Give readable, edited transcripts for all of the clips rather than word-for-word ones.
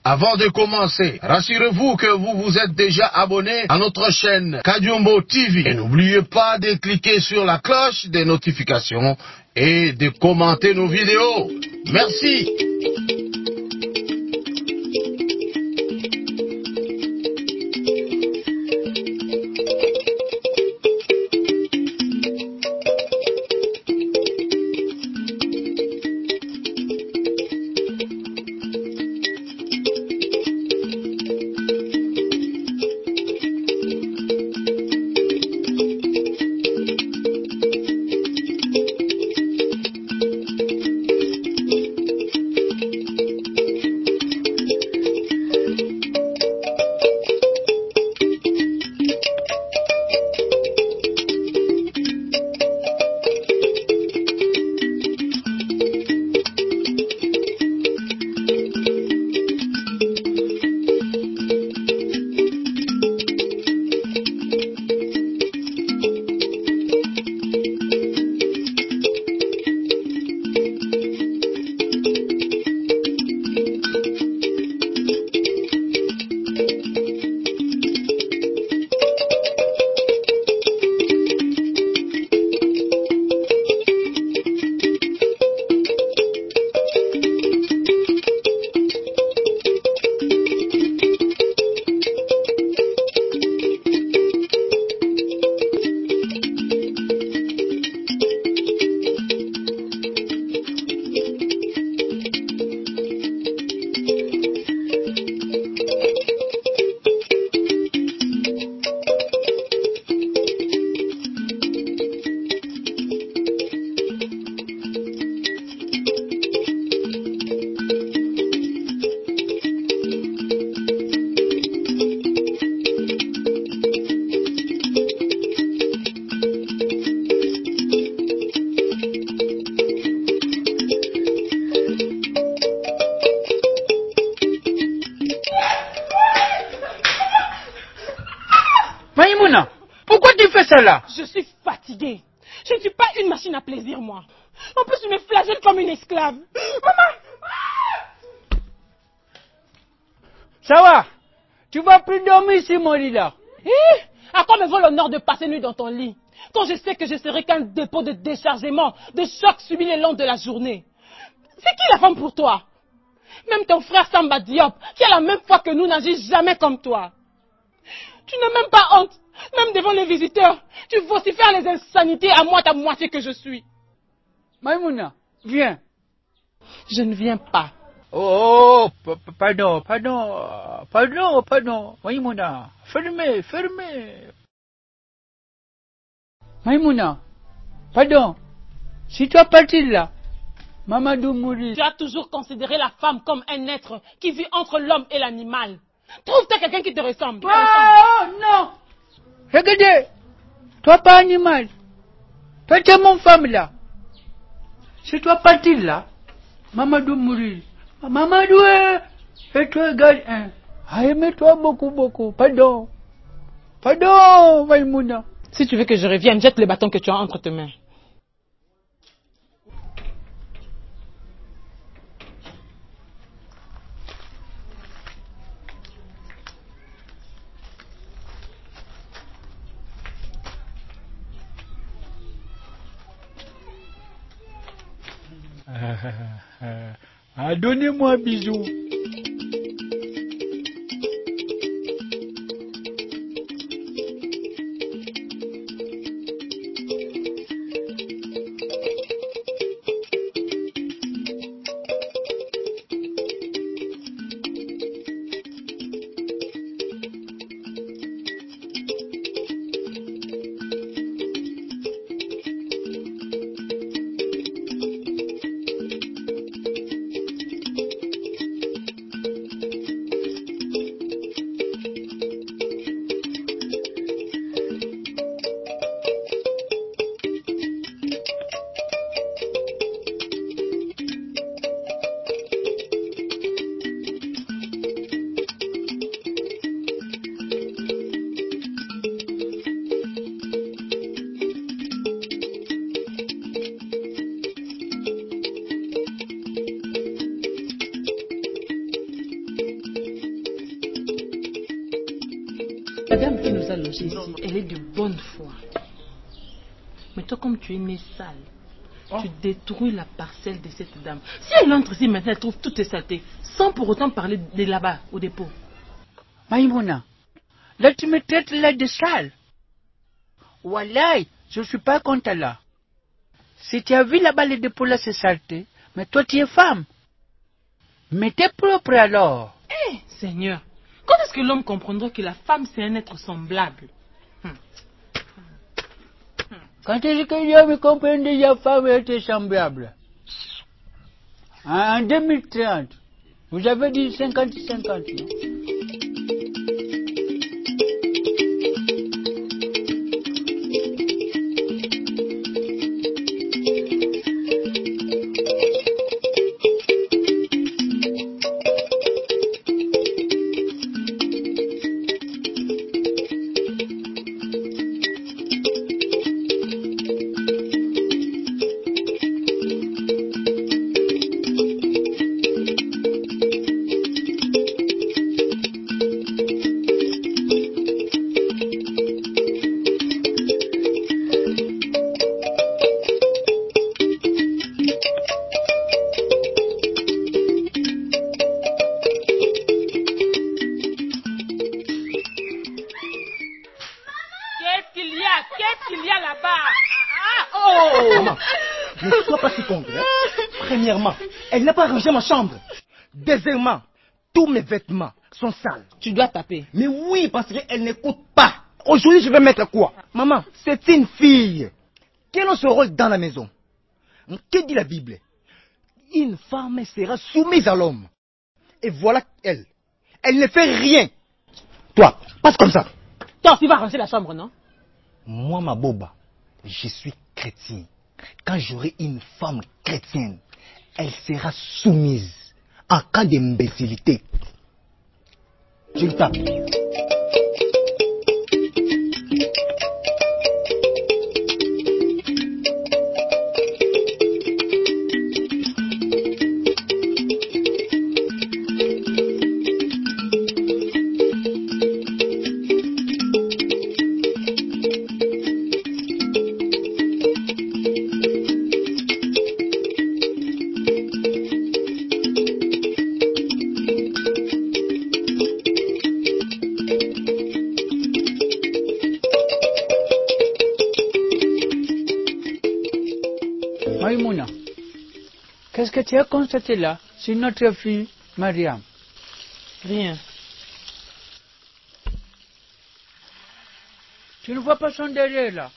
Avant de commencer, rassurez-vous que vous vous êtes déjà abonné à notre chaîne Kadiombo TV. Et n'oubliez pas de cliquer sur la cloche des notifications et de commenter nos vidéos. Merci. Maïmouna, pourquoi tu fais ça là? Je suis fatiguée. Je ne suis pas une machine à plaisir, moi. En plus, tu me flagelles comme une esclave. Maman! Ça va? Tu vas plus dormir ici, mon lit là. À quoi me vaut l'honneur de passer nuit dans ton lit, quand je sais que je serai qu'un dépôt de déchargement de chocs subis le long de la journée? C'est qui la femme pour toi? Même ton frère Samba Diop, qui a la même foi que nous, n'agit jamais comme toi. Tu n'as même pas honte, même devant les visiteurs. Tu vocifères les insanités à moitié que je suis. Maïmouna, viens. Je ne viens pas. Oh, pardon. Maïmouna, fermez. Maïmouna, pardon. Si tu as parti là, Mamadou mourit. Tu as toujours considéré la femme comme un être qui vit entre l'homme et l'animal. Trouve-toi quelqu'un qui te ressemble. Oh non. Regardez, toi pas animal. Toi tu es mon femme là. Si toi parti là, Mamadou mourit. Mamadou et toi égale un. Ah, aimez-toi beaucoup. Pardon, Maïmouna. Si tu veux que je revienne, jette le bâton que tu as entre tes mains. Donnez-moi un bisou. La dame qui nous a logés ici, elle est de bonne foi. Mais toi, comme tu es né sale, tu détruis la parcelle de cette dame. Si elle entre ici maintenant, elle trouve toutes tes saletés, sans pour autant parler de là-bas, au dépôt. Maïmouna, là tu me traites là de sale. Wallahi, je ne suis pas contre là. Si tu as vu là-bas le dépôt là, c'est saleté. Mais toi tu es femme. Mais t'es propre alors. Eh, Seigneur, quand est-ce que l'homme comprendra que la femme c'est un être semblable? Quand est-ce que l'homme comprend que la femme est semblable? En 2030, vous avez dit 50-50, non? Qu'est-ce qu'il y a là-bas? Maman, ne sois pas si con. Premièrement, elle n'a pas rangé ma chambre. Deuxièmement, tous mes vêtements sont sales. Tu dois taper. Mais oui, parce qu'elle n'écoute pas. Aujourd'hui, je vais mettre quoi? Maman, c'est une fille. Quel est son rôle dans la maison? Que dit la Bible? Une femme sera soumise à l'homme. Et voilà elle. Elle ne fait rien. Toi, passe comme ça. Toi aussi, va ranger la chambre, non? Moi, ma boba, je suis chrétien. Quand j'aurai une femme chrétienne, elle sera soumise en cas d'imbécilité. Je le tape. Maïmouna, qu'est-ce que tu as constaté là sur notre fille Mariam? Rien. Tu ne vois pas son derrière là?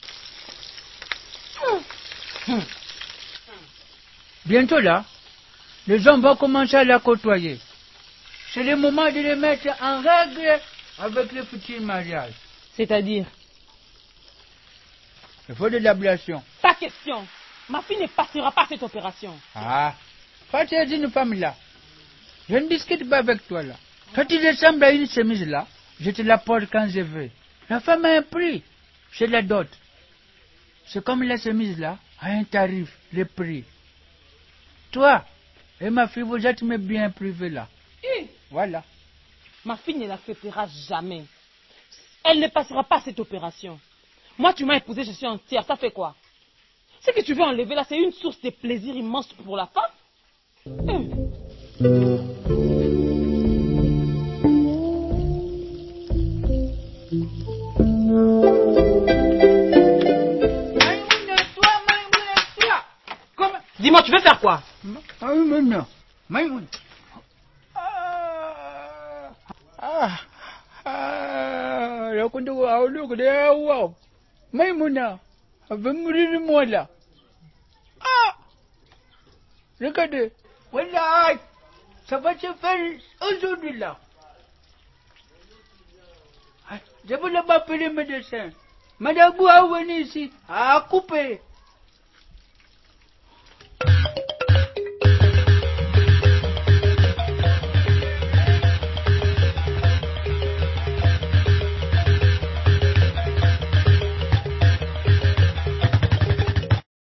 Bientôt là, les hommes vont commencer à la côtoyer. C'est le moment de les mettre en règle avec le futur mariage. C'est-à-dire? Il faut de l'ablation. Pas question. Ma fille ne passera pas cette opération. Ah, toi tu es une femme là. Je ne discute pas avec toi là. Toi tu ressembles à une chemise là. Je te la porte quand je veux. La femme a un prix. C'est la dot. C'est comme la chemise là, a un tarif, le prix. Toi et ma fille, vous êtes mes biens privés là. Voilà. Ma fille ne l'acceptera jamais. Elle ne passera pas cette opération. Moi, tu m'as épousée, je suis entière. Ça fait quoi? Ce que tu veux enlever là, c'est une source de plaisir immense pour la femme. Dis-moi, tu veux faire quoi? Maïmouna. Maïmouna, va mourir moi là. Regardez, voilà, ça va se faire aujourd'hui là. Je voulais m'appeler médecin. Madame Bou a venu ici, a coupé